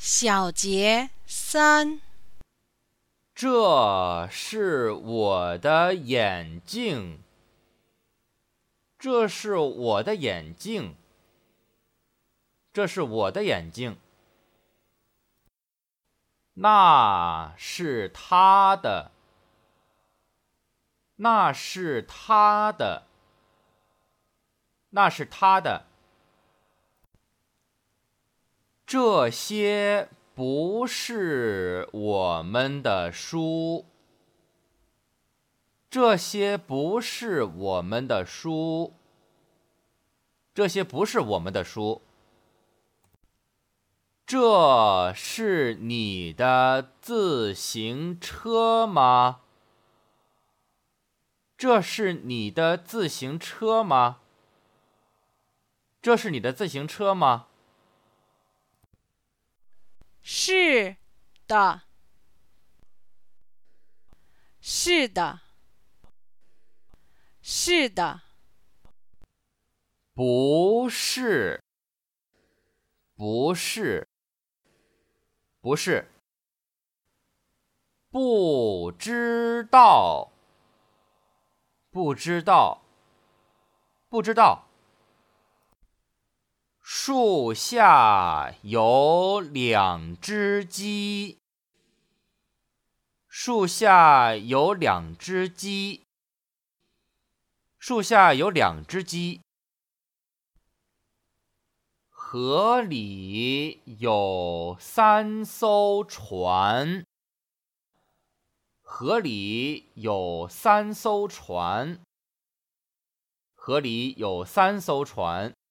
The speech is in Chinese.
小节3， 这是我的眼镜，这是我的眼镜，这是我的眼镜。那是他的，那是他的，那是他的。这些不是我们的书，这些不是我们的书，这些不是我们的书。这是你的自行车吗？这是你的自行车吗？这是你的自行车吗？ 是的，是的，是的， 不是，不是，不是，不知道，不知道，不知道。树下有2只鸡，树下有2只鸡，树下有2只鸡。河里有3艘船，河里有3艘船，河里有3艘船。